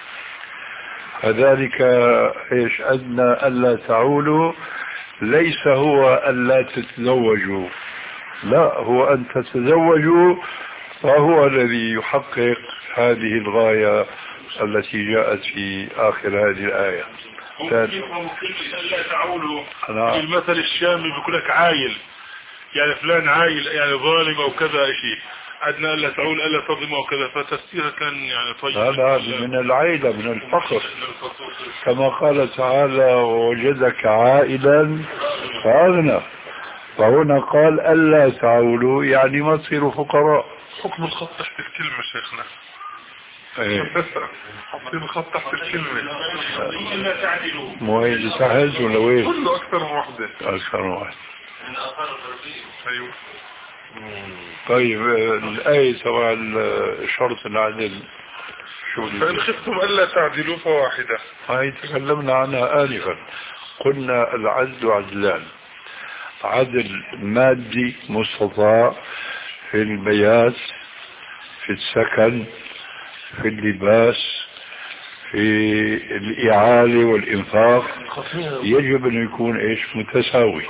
فذلك ايش أدنى ألا تعولوا ليس هو ألا تتزوجوا، لا، هو أن تتزوجوا، فهو الذي يحقق هذه الغاية التي جاءت في آخر هذه الآية. ألا تعولوا المثل الشامي بيقول لك عايل، يعني فلان عايل يعني ظالم او كذا شيء، عدنا الا تعول الا تظلم او كذا، فتفسيرها كان يعني طيب. هذا من العيلة من الفقر، كما قال تعالى ووجدك عائلا فأغنى، فهنا قال ألا تعولوا يعني ما تصيروا فقراء. حكم الخط تحت الكلمة شيخنا. ايه حطين الخط تحت الكلمة. ألا تعدلوا مو هي تحت ولا وين؟ كله أكثر من واحدة. أكثر من واحدة. أيوه. طيب الآية تبع شرط العدل شو؟ فإن خفتم ألا تعدلوا فواحدة. هاي تكلمنا عنها آنفا، قلنا العدل عدلان: عدل مادي مستطاع في البيات، في السكن، في اللباس، في الإعالة والإنفاق، يجب أن يكون إيش متساوي.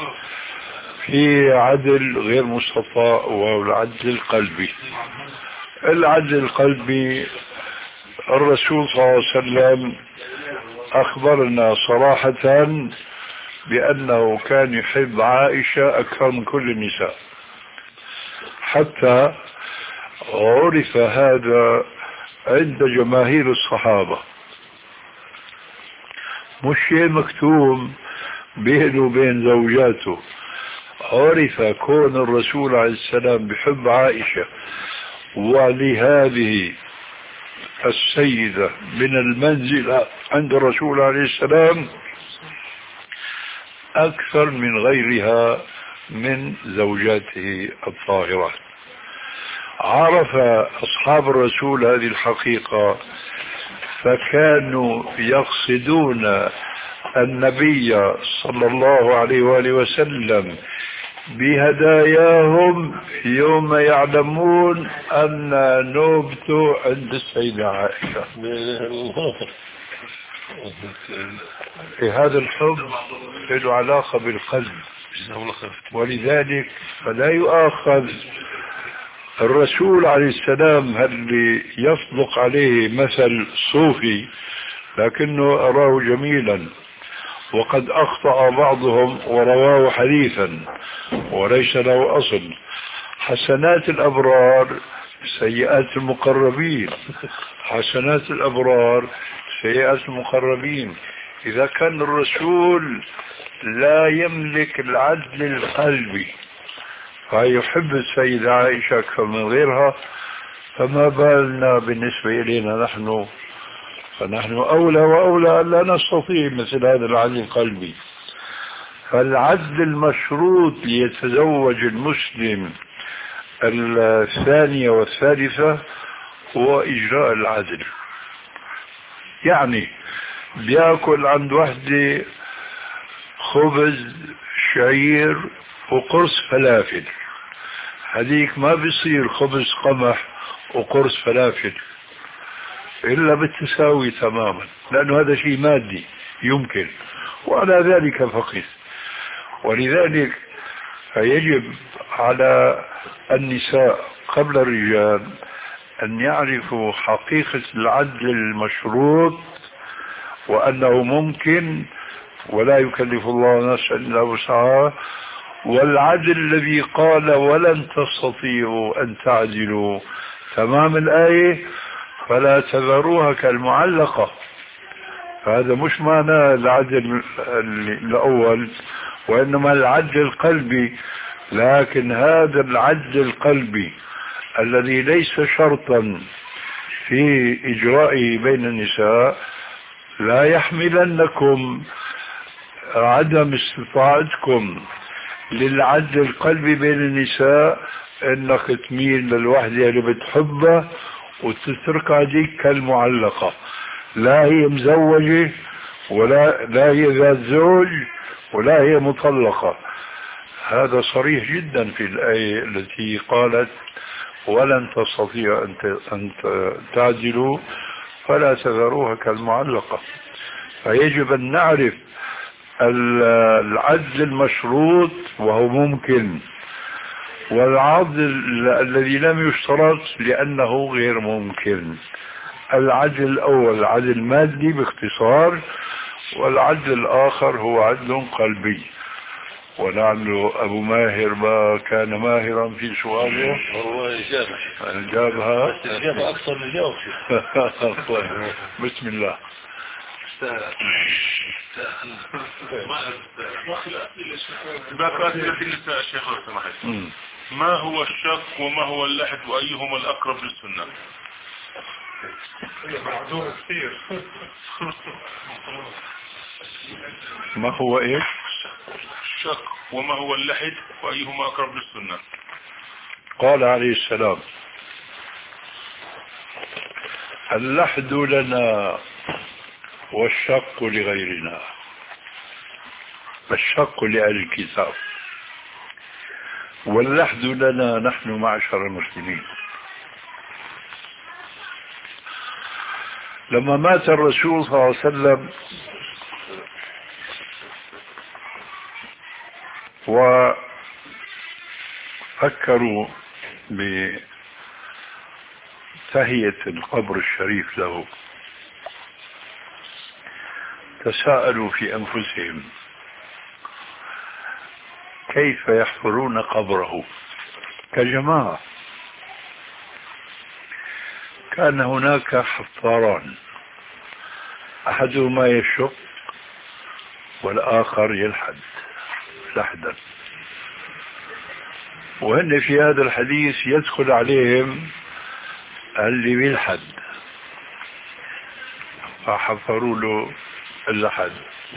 في عدل غير مستطاع وهو العدل القلبي. العدل القلبي الرسول صلى الله عليه وسلم أخبرنا صراحة بأنه كان يحب عائشة أكثر من كل النساء، حتى عرف هذا عند جماهير الصحابة، مش شيء مكتوم بينه وبين زوجاته. عرف كون الرسول عليه السلام بحب عائشة، ولهذه السيدة من المنزلة عند الرسول عليه السلام أكثر من غيرها من زوجاته الطاهرات. عرف أصحاب الرسول هذه الحقيقة، فكانوا يقصدون النبي صلى الله عليه وآله وسلم بهداياهم يوم يعلمون أن نوبته عند السيدة عائشة. هذا الحب له علاقة بالقلب، ولذلك فلا يؤاخذ الرسول عليه السلام اللي يصدق عليه مثل صوفي لكنه أراه جميلا، وقد أخطأ بعضهم ورواه حديثا وليس له أصل: حسنات الأبرار سيئات المقربين، حسنات الأبرار سيئات المقربين. إذا كان الرسول لا يملك العدل القلبي فيحب السيدة عائشة أكثر من غيرها، فما بالنا بالنسبة إلينا نحن؟ فنحن أولى وأولى أن لا نستطيع مثل هذا العدل القلبي. فالعدل المشروط ليتزوج المسلم الثانية والثالثة هو إجراء العدل. يعني بياكل عند وحدة خبز شعير وقرص فلافل، هذيك ما بيصير خبز قمح وقرص فلافل إلا بالتساوي تماما، لأنه هذا شيء مادي يمكن، وعلى ذلك فقط. ولذلك فيجب على النساء قبل الرجال أن يعرفوا حقيقة العدل المشروط، وأنه ممكن ولا يكلف الله نفسا إلا وسعها، والعدل الذي قال ولن تستطيعوا أن تعدلوا تمام الآية فلا تذروها كالمعلقة. فهذا مش معنى العدل الأول، وإنما العدل القلبي. لكن هذا العدل القلبي الذي ليس شرطا في إجرائه بين النساء لا يحملنكم عدم استطاعتكم للعدل القلبي بين النساء انك تميل للوحدة اللي بتحبها وتترك هذيك كالمعلقة، لا هي مزوجة ولا لا هي ذات زوج ولا هي مطلقة. هذا صريح جدا في الآية التي قالت ولن تستطيع أن تعدلوا فلا تذروها كالمعلقة. فيجب أن نعرف العدل المشروط وهو ممكن، والعدل الذي لم يشترط لأنه غير ممكن. العدل الأول عدل مادي باختصار، والعدل الآخر هو عدل قلبي. ولعل أبو ماهر ما كان ماهرا في سؤاله. هو إجابة جابها بس الإجابة أكثر من جواب. بسم الله. باقي أسئلة النساء الشيخ لو سمحت. ما هو الشق وما هو اللحد وأيهما الأقرب للسنة؟ معذور كثير. ما هو إيش؟ الشق وما هو اللحد وأيهما أقرب للسنة؟ قال عليه السلام: اللحد لنا والشق لغيرنا. الشق لأهل الكتاب واللحد لنا نحن معشر المسلمين. لما مات الرسول صلى الله عليه وسلم وفكروا بتهيئة القبر الشريف له، تساءلوا في أنفسهم كيف يحفرون قبره كجماعة. كان هناك حفاران، أحدهما يشق والآخر يلحد لحدا، وهن في هذا الحديث يدخل عليهم اللي بيلحد، فحفروا له اللحد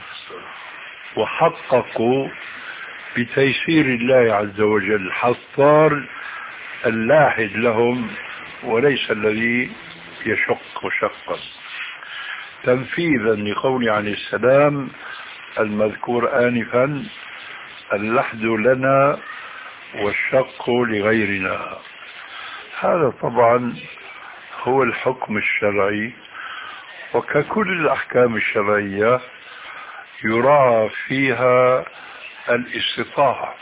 وحققوا بتيسير الله عز وجل حفار اللاحد لهم وليس الذي يشق شقا، تنفيذا لقول عليه السلام المذكور آنفا: اللحد لنا والشق لغيرنا. هذا طبعا هو الحكم الشرعي، وككل الأحكام الشرعية يراعى فيها الاستطاعة،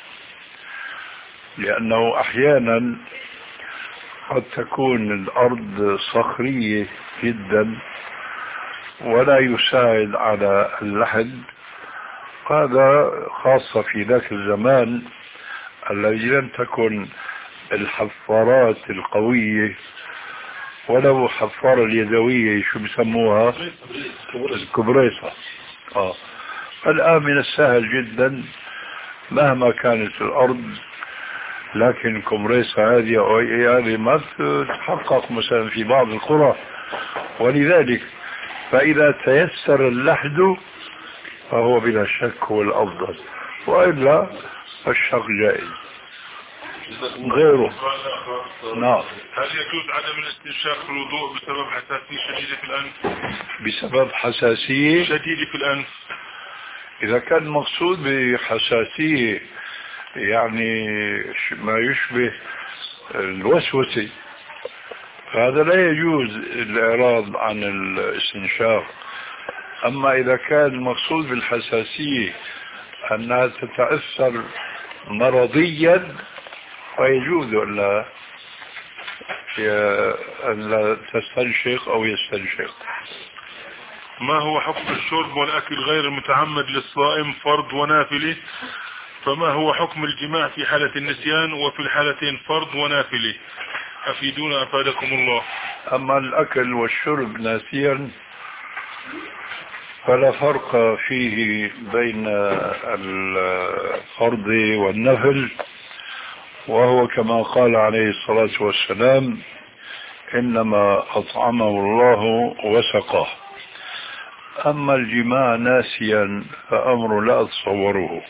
لأنه أحيانا قد تكون الأرض صخرية جدا ولا يساعد على اللحد. هذا خاصة في ذاك الزمان الذي لم تكن الحفارات القوية ولو حفارة اليدوية شو بسموها الكبريسة. آه. الآن من السهل جدا مهما كانت الأرض، لكن الكمبريسة هذه أو هذه ما تتحقق مثلا في بعض القرى، ولذلك فإذا تيسر اللحد فهو بلا شك هو الأفضل، وإلا الشق جائز غيره. نعم. هل يجوز عدم الاستنشاق في الوضوء بسبب حساسية شديدة في الأنف؟ بسبب حساسية شديدة في الأنف. إذا كان مقصود بحساسية يعني ما يشبه الوسوسة فهذا لا يجوز الإعراض عن الاستنشاق. أما إذا كان المقصود بالحساسية أنها تتأثر مرضيا فيجوز أن لا تستنشق أو يستنشق. ما هو حكم الشرب والأكل غير المتعمد للصائم فرض ونافلة؟ فما هو حكم الجماع في حالة النسيان وفي الحالتين فرض ونافلة؟ أفيدونا أفادكم الله. أما الأكل والشرب ناسيا فلا فرق فيه بين الفرض والنفل، وهو كما قال عليه الصلاة والسلام: إنما أطعمه الله وسقاه. أما الجماع ناسيا فأمر لا أتصوره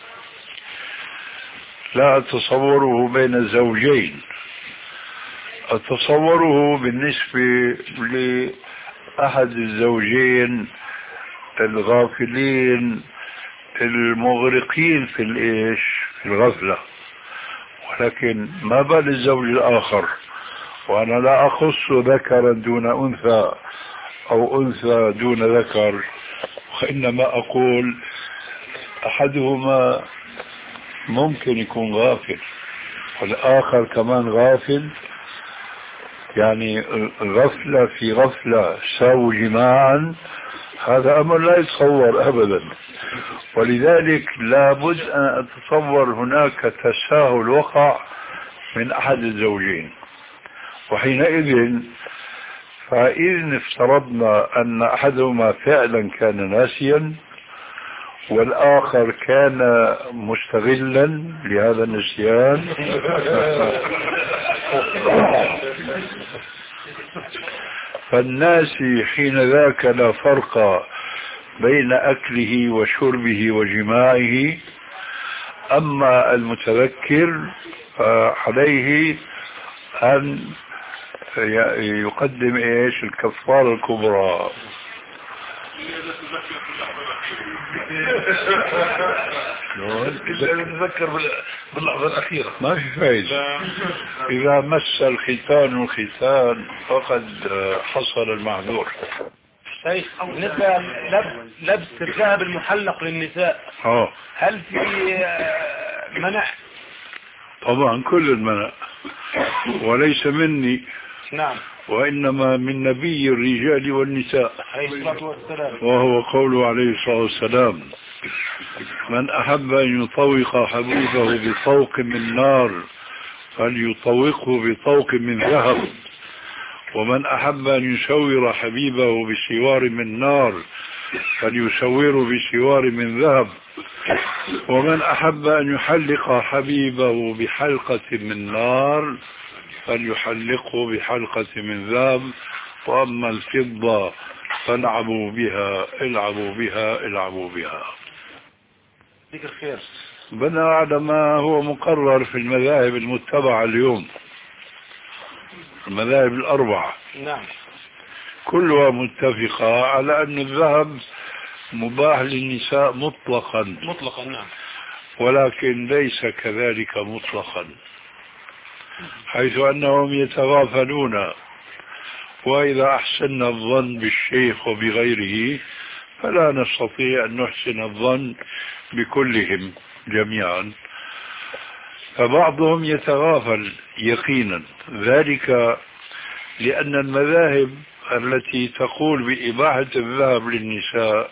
لا أتصوره بين الزوجين، أتصوره بالنسبة لأحد الزوجين الغافلين المغرقين في الإيش في الغفلة، ولكن ما بال الزوج الآخر. وأنا لا أخص ذكرا دون أنثى أو أنثى دون ذكر، وإنما أقول أحدهما ممكن يكون غافل والآخر كمان غافل، يعني غفلة في غفلة ساووا جماعا هذا أمر لا يتصور أبدا، ولذلك لابد أن أتصور هناك تساهل وقع من أحد الزوجين، وحينئذ فإن افترضنا أن أحدهما فعلا كان ناسيا والآخر كان مستغلا لهذا النسيان فالناسي حين ذاك لا فرق بين أكله وشربه وجماعه، أما المتذكر فعليه أن يقدم إيش الكفارة الكبرى. إذا نتذكر باللحظة الأخيرة ما في فايدة. إذا مس الختان الختان فقد حصل المعذور. شيخ بالنسبة لبس لبس الذهب المحلق للنساء اه هل في منع؟ طبعا كل المنع، وليس مني نعم، وإنما من نبي الرجال والنساء عليه الصلاة والسلام، وهو قوله عليه الصلاة والسلام: من أحب أن يطوق حبيبه بطوق من نار فليطوقه بطوق من ذهب، ومن أحب أن يسور حبيبه بسوار من نار فليسوره بسوار من ذهب، ومن أحب أن يحلق حبيبه بحلقة من نار فليحلقه بحلقة من ذهب، وأما الفضة فالعبوا بها العبوا بها العبوا بها. ذكر خير. بناء على ما هو مقرر في المذاهب المتبعة اليوم، المذاهب الأربعة نعم كلها متفقة على أن الذهب مباح للنساء مطلقا مطلقا نعم، ولكن ليس كذلك مطلقا، حيث أنهم يتغافلون، وإذا أحسن الظن بالشيخ وبغيره فلا نستطيع أن نحسن الظن بكلهم جميعا، فبعضهم يتغافل يقينا، ذلك لأن المذاهب التي تقول بإباحة الذهب للنساء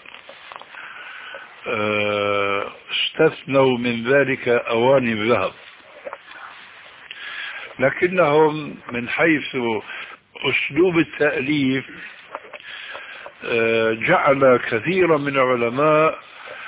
استثنوا من ذلك أواني الذهب، لكنهم من حيث أسلوب التأليف جعل كثيرا من العلماء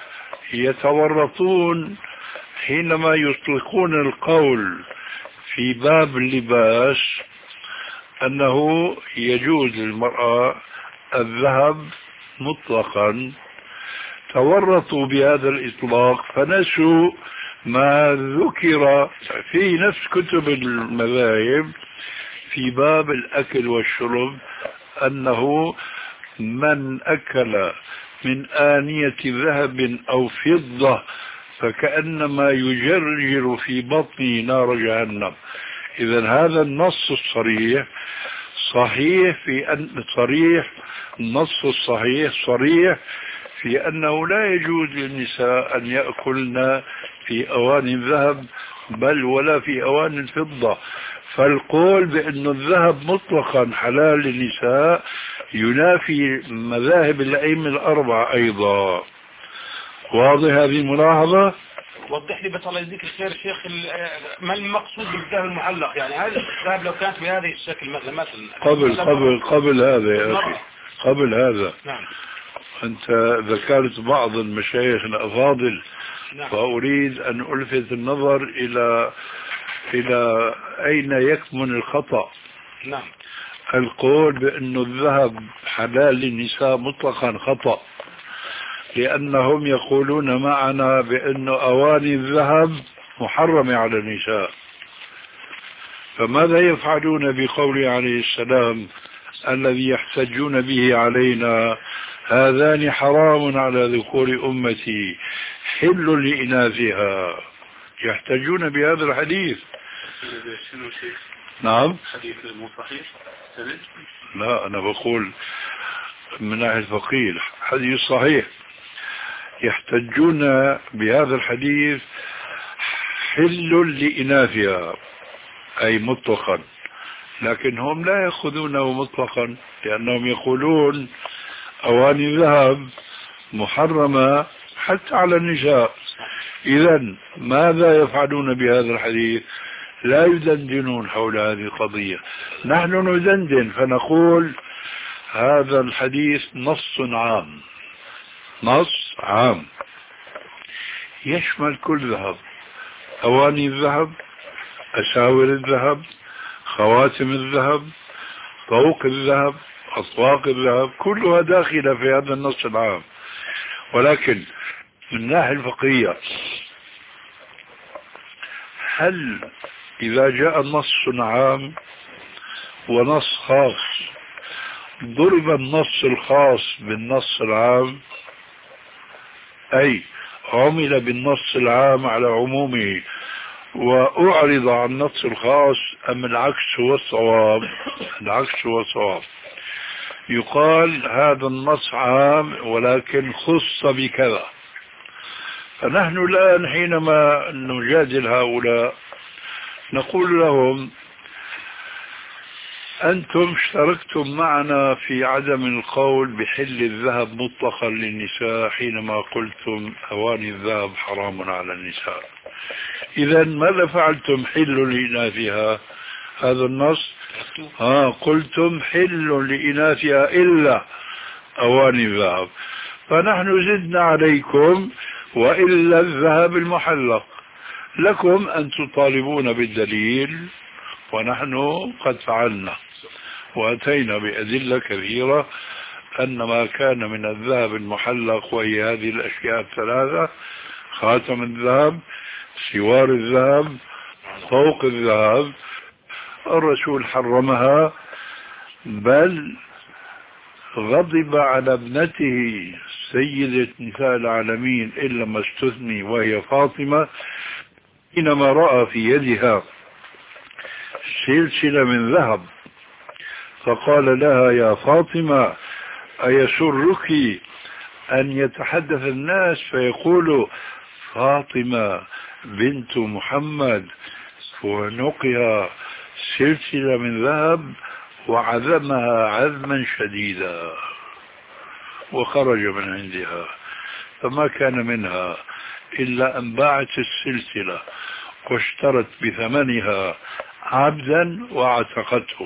يتورطون حينما يطلقون القول في باب اللباس أنه يجوز للمرأة الذهب مطلقا، تورطوا بهذا الإطلاق فنسوا ما ذكر في نفس كتب المذاهب في باب الأكل والشرب، أنه من أكل من آنية ذهب أو فضة فكأنما يجرجر في بطنه نار جهنم. إذن هذا النص الصريح صحيح في أن صريح النص الصحيح صريح في أنه لا يجوز للنساء أن يأكلن في أواني الذهب بل ولا في أواني الفضة، فالقول بأن الذهب مطلقا حلال للنساء ينافي مذاهب الأئمة الأربعة أيضا. واضح هذه الملاحظة؟ وضح لي بس الله يجزيك الخير شيخ، ما المقصود بالذهب المحلق؟ يعني هذا الذهب لو كانت بهذه الشكل مثلا مثلا قبل قبل قبل هذا يا أخي قبل هذا نعم. أنت ذكرت بعض المشايخ الأفاضل نعم. فأريد أن ألفت النظر إلى إلى أين يكمن الخطأ. نعم. القول بأن الذهب حلال للنساء مطلقا خطأ، لأنهم يقولون معنا بأن أواني الذهب محرمة على النساء، فماذا يفعلون بقوله عليه السلام الذي يحتجون به علينا هذان حرام على ذكور أمتي حل لإناثها؟ يحتجون بهذا الحديث. نعم. حديث مو صحيح؟ لا أنا بقول من ناحية الفقيه حديث صحيح، يحتجون بهذا الحديث حل لإناثها أي مطلقا، لكن هم لا يأخذونه مطلقا، لأنهم يقولون أواني الذهب محرمة حتى على النساء. إذن ماذا يفعلون بهذا الحديث؟ لا يدندنون حول هذه القضية، نحن ندندن فنقول هذا الحديث نص عام، نص عام يشمل كل ذهب، أواني الذهب، أساور الذهب، خواتم الذهب، طوق الذهب، أطواق الذهب، كلها داخلة في هذا النص العام. ولكن من الناحية الفقهية هل إذا جاء نص عام ونص خاص ضرب النص الخاص بالنص العام، أي عمل بالنص العام على عمومه وأعرض عن النص الخاص، أم العكس هو الصواب؟ العكس هو الصواب. يقال هذا النص عام ولكن خص بكذا. فنحن الآن حينما نجادل هؤلاء نقول لهم أنتم اشتركتم معنا في عدم القول بحل الذهب مطلقا للنساء حينما قلتم أواني الذهب حرام على النساء. إذا ماذا فعلتم؟ حل لإناثها، هذا النص ها قلتم حل لإناثها إلا أواني الذهب، فنحن زدنا عليكم وإلا الذهب المحلق. لكم أن تطالبون بالدليل ونحن قد فعلنا وأتينا بأدلة كثيرة أن ما كان من الذهب المحلق، وهي هذه الأشياء الثلاثة: خاتم الذهب، سوار الذهب، طوق الذهب، الرسول حرمها، بل غضب على ابنته سيدة نساء العالمين إلا ما استثني وهي فاطمة حينما رأى في يدها سلسلة من ذهب فقال لها: يا فاطمة أيسرك أن يتحدث الناس فيقولوا فاطمة بنت محمد ونقها سلسلة من ذهب وعذمها عذما شديدا، وخرج من عندها، فما كان منها إلا أن باعت السلسلة واشترت بثمنها عبدا واعتقته.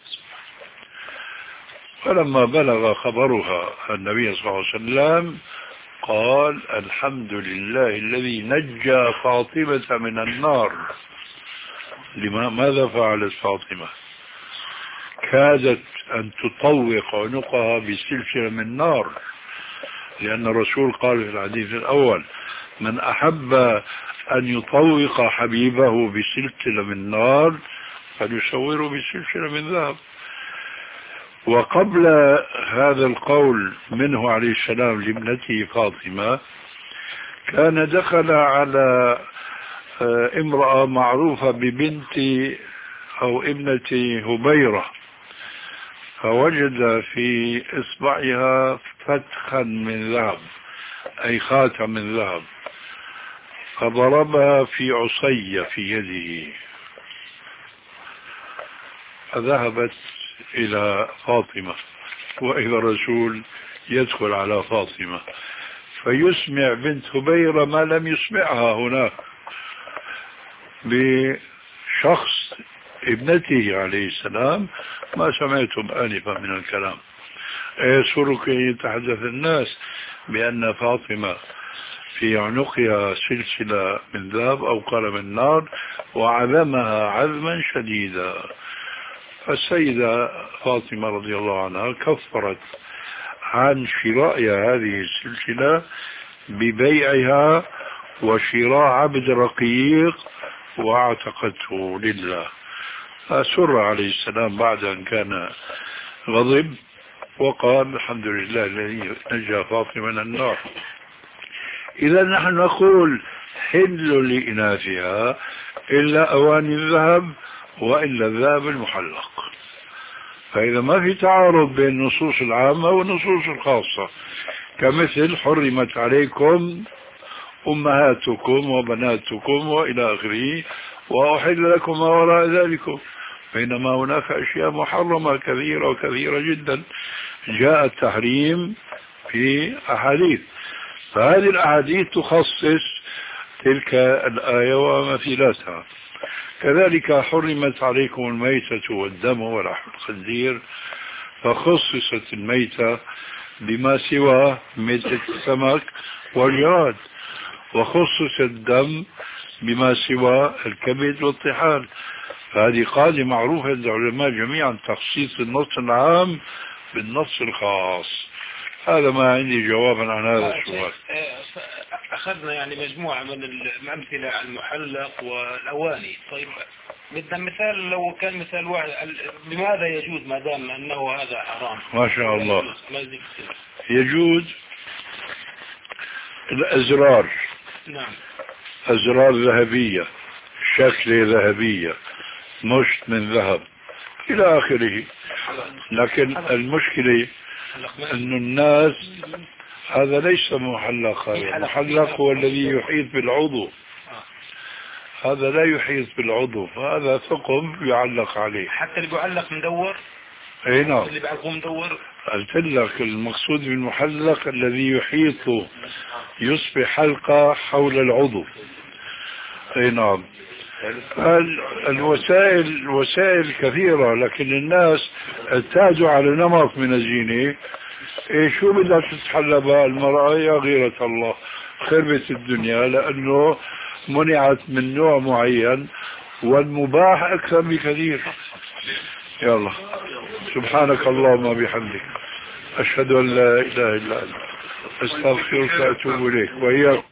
فلما بلغ خبرها النبي صلى الله عليه وسلم قال: الحمد لله الذي نجى فاطمة من النار. لما ماذا فعلت فاطمة؟ كادت أن تطوق عنقها بسلسلة من نار، لأن الرسول قال في الحديث الأول: من أحب أن يطوق حبيبه بسلسلة من نار فليصوره بسلسلة من ذهب. وقبل هذا القول منه عليه السلام لابنته فاطمة كان دخل على امرأة معروفة ببنت أو ابنة هبيرة فوجد في إصبعها فتخا من ذهب، أي خاتم من ذهب، فضربها في عصية في يده، فذهبت إلى فاطمة، وإذا الرسول يدخل على فاطمة فيسمع بنت هبيرة ما لم يسمعها هناك بشخص ابنته عليه السلام: ما سمعتم آنفا من الكلام. أيسرك أن يتحدث الناس بأن فاطمة في عنقها سلسلة من ذهب أو قال من نار وعذمها عذما شديدا؟ فالسيدة فاطمة رضي الله عنها كفرت عن شرائها هذه السلسلة ببيعها وشراء عبد رقيق واعتقته لله. فسر عليه السلام بعد أن كان غضب وقال: الحمد لله الذي نجى فاطمة من النار. إذا نحن نقول حل لإناثها إلا أواني الذهب وإلا الذهب المحلق. فإذا ما في تعارض بين النصوص العامة والنصوص الخاصة، كمثل حرمت عليكم أمهاتكم وبناتكم وإلى آخره وأحل لكم ما وراء ذلكم، بينما هناك أشياء محرمة كثيرة وكثيرة جدا جاء التحريم في أحاديث، فهذه الأحاديث تخصص تلك الآية ومثيلاتها. كذلك حرمت عليكم الميتة والدم ولحم الخنزير، فخصصت الميتة بما سوى ميتة السمك والجراد، وخصص الدم بما سوى الكبد والطحال. فهذه قاعدة معروفة عند العلماء جميعا، تخصيص النص العام بالنص الخاص. هذا ما عندي جوابا عن هذا السؤال. أخذنا يعني مجموعة من الأمثلة على المحلق والأواني. طيب بدنا مثال، لو كان مثال واحد لماذا يجوز ما دام أنه هذا حرام؟ ما شاء الله. يجوز الأزرار. نعم. أزرار ذهبية، شكل ذهبية، مشت من ذهب إلى آخره. لكن المشكلة أن الناس هذا ليس محلق، هذا محلق هو الذي يحيط بالعضو، هذا لا يحيط بالعضو، فهذا ثقب يعلق عليه. حتى اللي بيعلق مدور. اي نعم. اللي بيعلقه مدور. قلت لك المقصود بالمحلق الذي يحيط، يصبح حلقة حول العضو. اي نعم. الوسائل وسائل كثيرة، لكن الناس اعتادوا على نمط من الزينة. إيه شو بدها تتحلى بها المرأة؟ يا غيرة الله، خربت الدنيا، لأنه منعت من نوع معين والمباح أكثر بكثير. يلا، سبحانك اللهم وبحمدك، أشهد أن لا إله إلا أنت، أستغفرك وأتوب إليك وإياكم.